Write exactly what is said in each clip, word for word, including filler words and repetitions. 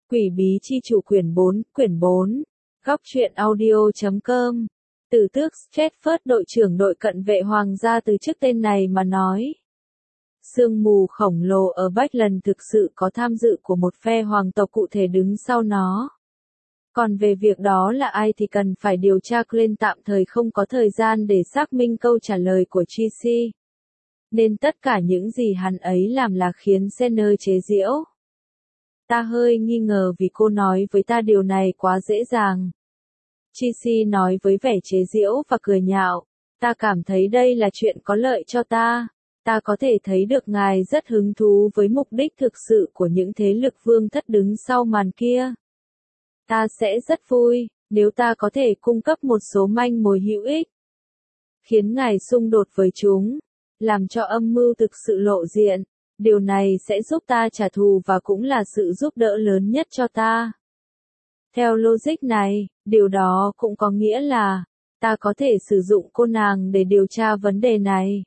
Quỷ bí chi chủ quyển bốn, quyển bốn. Góc truyện audio chấm com. Tử tước Stratford, đội trưởng đội cận vệ hoàng gia từ chức tên này mà nói. Sương mù khổng lồ ở Backlaund thực sự có tham dự của một phe hoàng tộc cụ thể đứng sau nó. Còn về việc đó là ai thì cần phải điều tra. Glenn tạm thời không có thời gian để xác minh câu trả lời của Tracy. Nên tất cả những gì hắn ấy làm là khiến Senna chế giễu. Ta hơi nghi ngờ vì cô nói với ta điều này quá dễ dàng. Tracy nói với vẻ chế giễu và cười nhạo. Ta cảm thấy đây là chuyện có lợi cho ta. Ta có thể thấy được ngài rất hứng thú với mục đích thực sự của những thế lực vương thất đứng sau màn kia. Ta sẽ rất vui, nếu ta có thể cung cấp một số manh mối hữu ích. Khiến ngài xung đột với chúng. Làm cho âm mưu thực sự lộ diện. Điều này sẽ giúp ta trả thù và cũng là sự giúp đỡ lớn nhất cho ta. Theo logic này, điều đó cũng có nghĩa là, ta có thể sử dụng cô nàng để điều tra vấn đề này.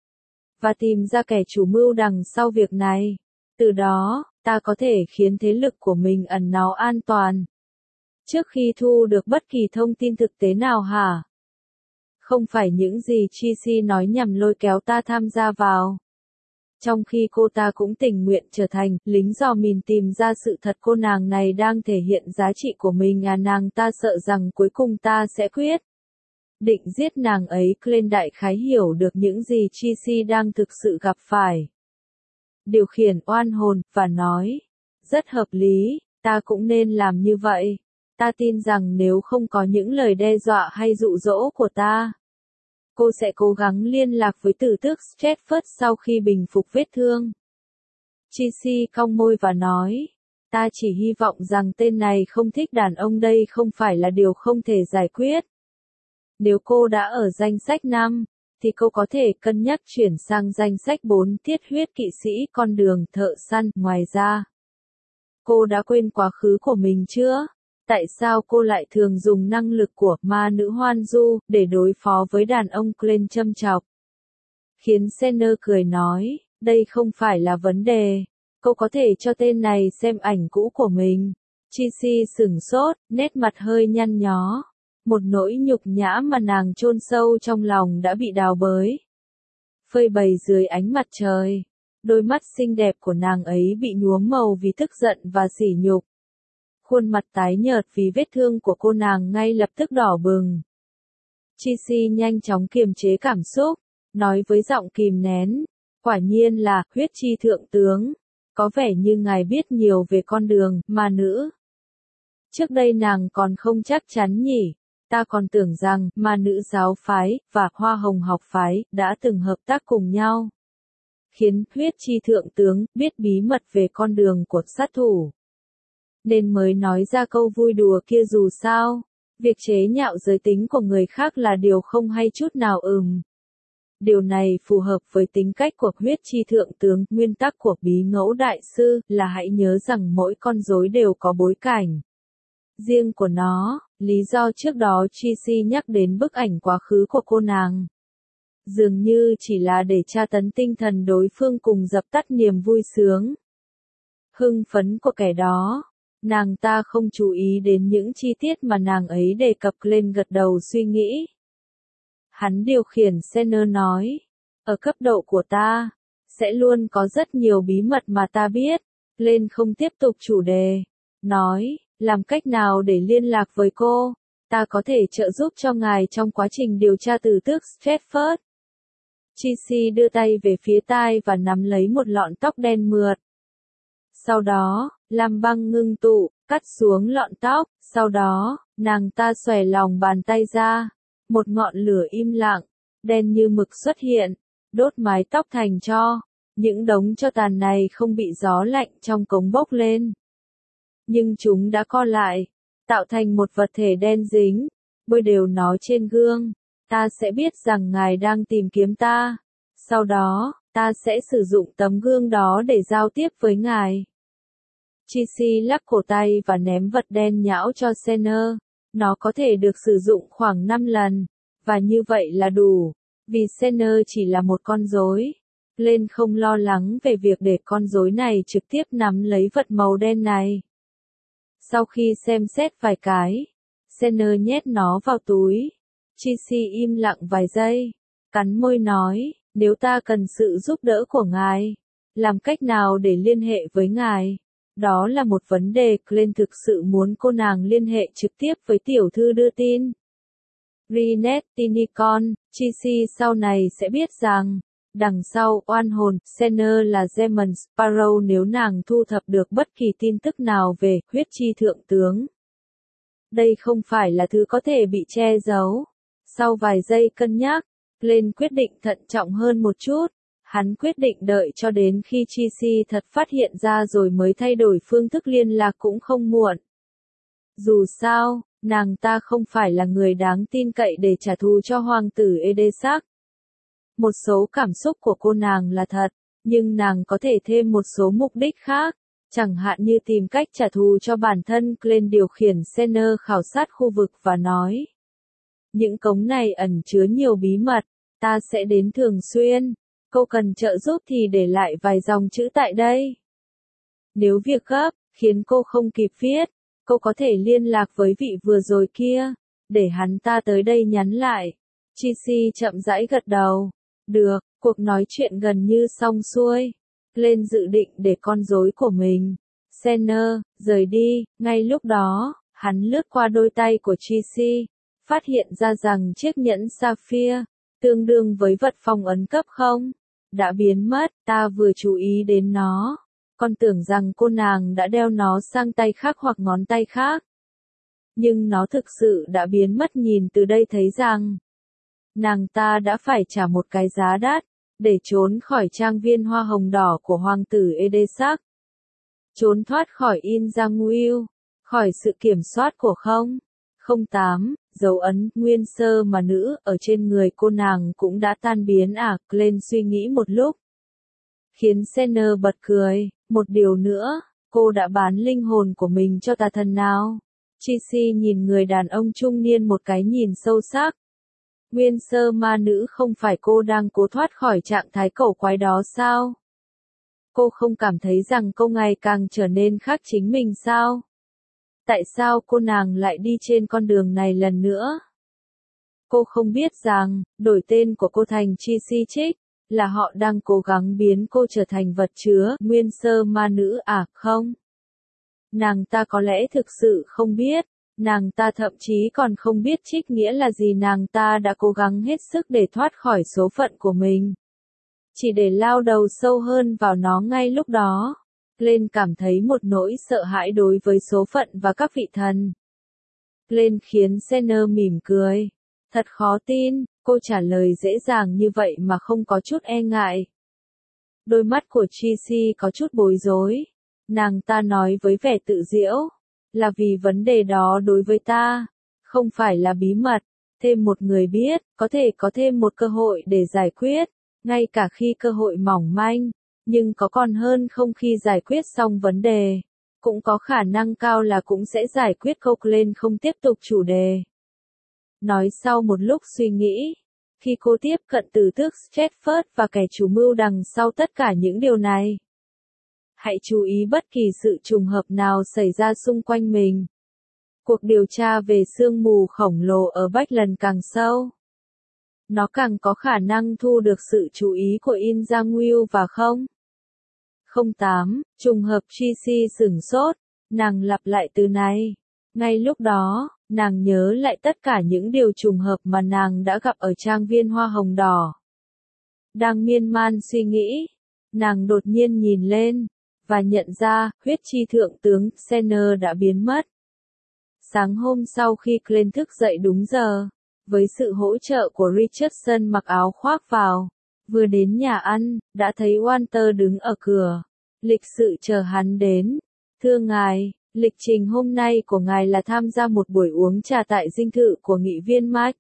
Và tìm ra kẻ chủ mưu đằng sau việc này. Từ đó, ta có thể khiến thế lực của mình ẩn náu an toàn. Trước khi thu được bất kỳ thông tin thực tế nào hả? Không phải những gì Tracy nói nhằm lôi kéo ta tham gia vào. Trong khi cô ta cũng tình nguyện trở thành lính dò mìn tìm ra sự thật, cô nàng này đang thể hiện giá trị của mình à, nàng ta sợ rằng cuối cùng ta sẽ quyết định giết nàng ấy. Glenn đại khái hiểu được những gì Tracy đang thực sự gặp phải. Điều khiển oan hồn, và nói, rất hợp lý, ta cũng nên làm như vậy. Ta tin rằng nếu không có những lời đe dọa hay dụ dỗ của ta, cô sẽ cố gắng liên lạc với tử tước Stratford sau khi bình phục vết thương. Tracy cong môi và nói, ta chỉ hy vọng rằng tên này không thích đàn ông, đây không phải là điều không thể giải quyết. Nếu cô đã ở danh sách năm, thì cô có thể cân nhắc chuyển sang danh sách bốn, thiết huyết kỵ sĩ, con đường, thợ săn. Ngoài ra, cô đã quên quá khứ của mình chưa? Tại sao cô lại thường dùng năng lực của ma nữ hoan du để đối phó với đàn ông? Glenn châm chọc. Khiến Senna cười nói, đây không phải là vấn đề. Cô có thể cho tên này xem ảnh cũ của mình. Tracy sửng sốt, nét mặt hơi nhăn nhó. Một nỗi nhục nhã mà nàng chôn sâu trong lòng đã bị đào bới. Phơi bày dưới ánh mặt trời. Đôi mắt xinh đẹp của nàng ấy bị nhuốm màu vì tức giận và sỉ nhục. Khuôn mặt tái nhợt vì vết thương của cô nàng ngay lập tức đỏ bừng. Tracy nhanh chóng kiềm chế cảm xúc, nói với giọng kìm nén, quả nhiên là huyết chi thượng tướng, có vẻ như ngài biết nhiều về con đường ma nữ. Trước đây nàng còn không chắc chắn nhỉ, ta còn tưởng rằng ma nữ giáo phái và hoa hồng học phái đã từng hợp tác cùng nhau. Khiến huyết chi thượng tướng biết bí mật về con đường của sát thủ. Nên mới nói ra câu vui đùa kia. Dù sao, việc chế nhạo giới tính của người khác là điều không hay chút nào. Ừm. Điều này phù hợp với tính cách của huyết chi thượng tướng. Nguyên tắc của bí ngẫu đại sư là hãy nhớ rằng mỗi con rối đều có bối cảnh riêng của nó. Lý do trước đó Tracy nhắc đến bức ảnh quá khứ của cô nàng dường như chỉ là để tra tấn tinh thần đối phương cùng dập tắt niềm vui sướng hưng phấn của kẻ đó. Nàng ta không chú ý đến những chi tiết mà nàng ấy đề cập. Lên gật đầu suy nghĩ. Hắn điều khiển Senna nói, ở cấp độ của ta, sẽ luôn có rất nhiều bí mật mà ta biết. Lên không tiếp tục chủ đề. Nói, làm cách nào để liên lạc với cô? Ta có thể trợ giúp cho ngài trong quá trình điều tra tử tước Stratford. Tracy đưa tay về phía tai và nắm lấy một lọn tóc đen mượt. Sau đó, làm băng ngưng tụ, cắt xuống lọn tóc. Sau đó, nàng ta xòe lòng bàn tay ra. Một ngọn lửa im lặng, đen như mực xuất hiện, đốt mái tóc thành tro. Những đống tro tàn này không bị gió lạnh trong cống bốc lên. Nhưng chúng đã co lại, tạo thành một vật thể đen dính. Bôi đều nó trên gương. Ta sẽ biết rằng ngài đang tìm kiếm ta. Sau đó, ta sẽ sử dụng tấm gương đó để giao tiếp với ngài. Tracy lắc cổ tay và ném vật đen nhão cho Senna. Nó có thể được sử dụng khoảng năm lần. Và như vậy là đủ. Vì Senna chỉ là một con rối. Glenn không lo lắng về việc để con rối này trực tiếp nắm lấy vật màu đen này. Sau khi xem xét vài cái, Senner nhét nó vào túi. Chisi im lặng vài giây, cắn môi nói, nếu ta cần sự giúp đỡ của ngài, làm cách nào để liên hệ với ngài? Đó là một vấn đề. Glenn thực sự muốn cô nàng liên hệ trực tiếp với tiểu thư đưa tin. Rinette Tinicon, Chisi sau này sẽ biết rằng, đằng sau oan hồn Senner là German Sparrow nếu nàng thu thập được bất kỳ tin tức nào về huyết chi thượng tướng. Đây không phải là thứ có thể bị che giấu. Sau vài giây cân nhắc, Glenn quyết định thận trọng hơn một chút. Hắn quyết định đợi cho đến khi Chisi thật phát hiện ra rồi mới thay đổi phương thức liên lạc cũng không muộn. Dù sao, nàng ta không phải là người đáng tin cậy để trả thù cho hoàng tử Edesac. Một số cảm xúc của cô nàng là thật, nhưng nàng có thể thêm một số mục đích khác, chẳng hạn như tìm cách trả thù cho bản thân. Glenn điều khiển Senner khảo sát khu vực và nói, những cống này ẩn chứa nhiều bí mật, ta sẽ đến thường xuyên. Cô cần trợ giúp thì để lại vài dòng chữ tại đây. Nếu việc gấp, khiến cô không kịp viết, cô có thể liên lạc với vị vừa rồi kia, để hắn ta tới đây nhắn lại. Chisi chậm rãi gật đầu. Được, cuộc nói chuyện gần như xong xuôi. Glenn dự định để con rối của mình, Senner, rời đi. Ngay lúc đó, hắn lướt qua đôi tay của Chisi, phát hiện ra rằng chiếc nhẫn sapphire, tương đương với vật phong ấn cấp không, đã biến mất. Ta vừa chú ý đến nó, còn tưởng rằng cô nàng đã đeo nó sang tay khác hoặc ngón tay khác. Nhưng nó thực sự đã biến mất. Nhìn từ đây thấy rằng, nàng ta đã phải trả một cái giá đắt, để trốn khỏi trang viên hoa hồng đỏ của hoàng tử Edesac. Trốn thoát khỏi Inzanguil, khỏi sự kiểm soát của không. không tám, dấu ấn nguyên sơ mà nữ ở trên người cô nàng cũng đã tan biến à? Glenn suy nghĩ một lúc, khiến Senner bật cười. Một điều nữa, cô đã bán linh hồn của mình cho tà thần nào? Chisi nhìn người đàn ông trung niên một cái nhìn sâu sắc. Nguyên sơ ma nữ, không phải cô đang cố thoát khỏi trạng thái cẩu quái đó sao? Cô không cảm thấy rằng cô ngày càng trở nên khác chính mình sao? Tại sao cô nàng lại đi trên con đường này lần nữa? Cô không biết rằng, đổi tên của cô thành Chisi Trích, là họ đang cố gắng biến cô trở thành vật chứa nguyên sơ ma nữ à? Không. Nàng ta có lẽ thực sự không biết. Nàng ta thậm chí còn không biết trích nghĩa là gì. Nàng ta đã cố gắng hết sức để thoát khỏi số phận của mình, chỉ để lao đầu sâu hơn vào nó. Ngay lúc đó, Glenn cảm thấy một nỗi sợ hãi đối với số phận và các vị thần. Glenn khiến Senner mỉm cười. Thật khó tin, cô trả lời dễ dàng như vậy mà không có chút e ngại. Đôi mắt của Chisi có chút bối rối. Nàng ta nói với vẻ tự giễu, là vì vấn đề đó đối với ta không phải là bí mật. Thêm một người biết, có thể có thêm một cơ hội để giải quyết, ngay cả khi cơ hội mỏng manh, nhưng có còn hơn không. Khi giải quyết xong vấn đề, cũng có khả năng cao là cũng sẽ giải quyết. Coughlin không tiếp tục chủ đề. Nói sau một lúc suy nghĩ, khi cô tiếp cận từ tước Stratford và kẻ chủ mưu đằng sau tất cả những điều này, hãy chú ý bất kỳ sự trùng hợp nào xảy ra xung quanh mình. Cuộc điều tra về sương mù khổng lồ ở Bách lần càng sâu, nó càng có khả năng thu được sự chú ý của Inzanguil và không. không tám, trùng hợp. Chisi sửng sốt, nàng lặp lại từ này. Ngay lúc đó, nàng nhớ lại tất cả những điều trùng hợp mà nàng đã gặp ở trang viên hoa hồng đỏ. Đang miên man suy nghĩ, nàng đột nhiên nhìn lên, và nhận ra, huyết chi thượng tướng Senner đã biến mất. Sáng hôm sau khi Glenn thức dậy đúng giờ, với sự hỗ trợ của Richardson mặc áo khoác vào, vừa đến nhà ăn, đã thấy Walter đứng ở cửa. Lịch sự chờ hắn đến. Thưa ngài, lịch trình hôm nay của ngài là tham gia một buổi uống trà tại dinh thự của nghị viên Mike.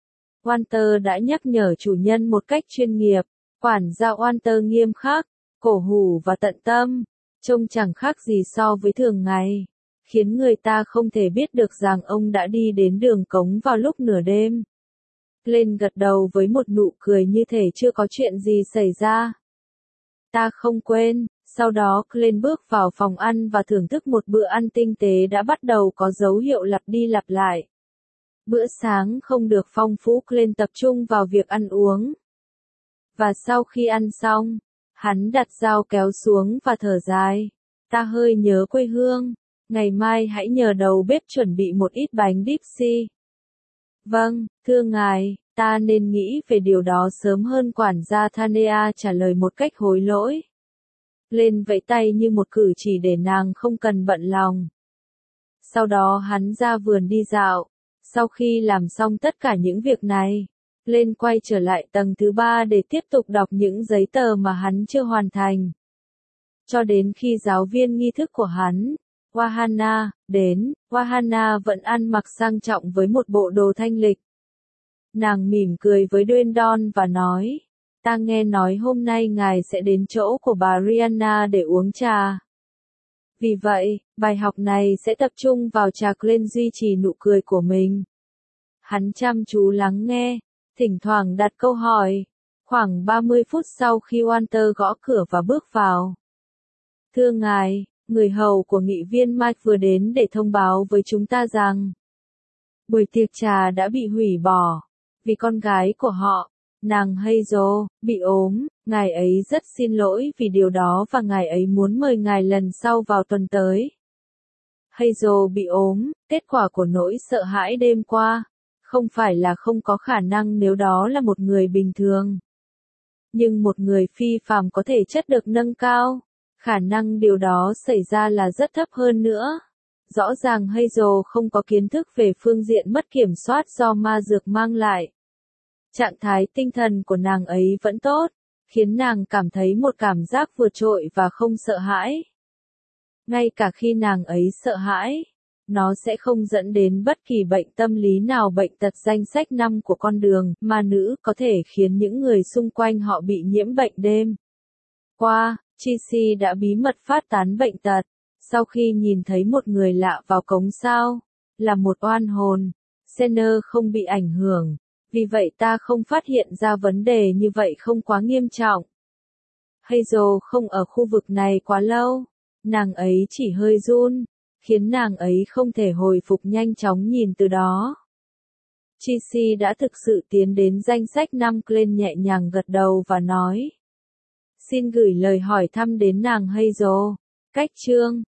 Walter đã nhắc nhở chủ nhân một cách chuyên nghiệp. Quản gia Walter nghiêm khắc, cổ hủ và tận tâm, trông chẳng khác gì so với thường ngày, khiến người ta không thể biết được rằng ông đã đi đến đường cống vào lúc nửa đêm. Glenn gật đầu với một nụ cười như thể chưa có chuyện gì xảy ra. Ta không quên, Sau đó Glenn bước vào phòng ăn và thưởng thức một bữa ăn tinh tế đã bắt đầu có dấu hiệu lặp đi lặp lại. Bữa sáng không được phong phú, Glenn tập trung vào việc ăn uống. Và sau khi ăn xong, hắn đặt dao kéo xuống và thở dài. Ta hơi nhớ quê hương, ngày mai hãy nhờ đầu bếp chuẩn bị một ít bánh Dipsy. Vâng, thưa ngài, ta nên nghĩ về điều đó sớm hơn, quản gia Thania trả lời một cách hối lỗi. Lên vẫy tay như một cử chỉ để nàng không cần bận lòng. Sau đó hắn ra vườn đi dạo. Sau khi làm xong tất cả những việc này, lên quay trở lại tầng thứ ba để tiếp tục đọc những giấy tờ mà hắn chưa hoàn thành. Cho đến khi giáo viên nghi thức của hắn, Wahana, đến, Wahana vẫn ăn mặc sang trọng với một bộ đồ thanh lịch. Nàng mỉm cười với Dwendon và nói, ta nghe nói hôm nay ngài sẽ đến chỗ của bà Rihanna để uống trà. Vì vậy, bài học này sẽ tập trung vào trà. Glenn duy trì nụ cười của mình. Hắn chăm chú lắng nghe, thỉnh thoảng đặt câu hỏi. Khoảng ba mươi phút sau khi Walter gõ cửa và bước vào. Thưa ngài, người hầu của nghị viên Mike vừa đến để thông báo với chúng ta rằng buổi tiệc trà đã bị hủy bỏ vì con gái của họ, nàng Hazel, bị ốm. Ngài ấy rất xin lỗi vì điều đó và ngài ấy muốn mời ngài lần sau vào tuần tới. Hazel bị ốm, kết quả của nỗi sợ hãi đêm qua, không phải là không có khả năng nếu đó là một người bình thường. Nhưng một người phi phàm có thể chất được nâng cao, khả năng điều đó xảy ra là rất thấp hơn nữa. Rõ ràng Hazel không có kiến thức về phương diện mất kiểm soát do ma dược mang lại. Trạng thái tinh thần của nàng ấy vẫn tốt, khiến nàng cảm thấy một cảm giác vượt trội và không sợ hãi. Ngay cả khi nàng ấy sợ hãi, nó sẽ không dẫn đến bất kỳ bệnh tâm lý nào. Bệnh tật danh sách năm của con đường ma nữ có thể khiến những người xung quanh họ bị nhiễm bệnh đêm qua. Chisi đã bí mật phát tán bệnh tật, sau khi nhìn thấy một người lạ vào cống sao, là một oan hồn. Senner không bị ảnh hưởng, vì vậy ta không phát hiện ra vấn đề như vậy không quá nghiêm trọng. Hazel không ở khu vực này quá lâu, nàng ấy chỉ hơi run, khiến nàng ấy không thể hồi phục nhanh chóng. Nhìn từ đó, Chisi đã thực sự tiến đến danh sách năm. Glenn nhẹ nhàng gật đầu và nói, xin gửi lời hỏi thăm đến nàng Hazel. Cách chương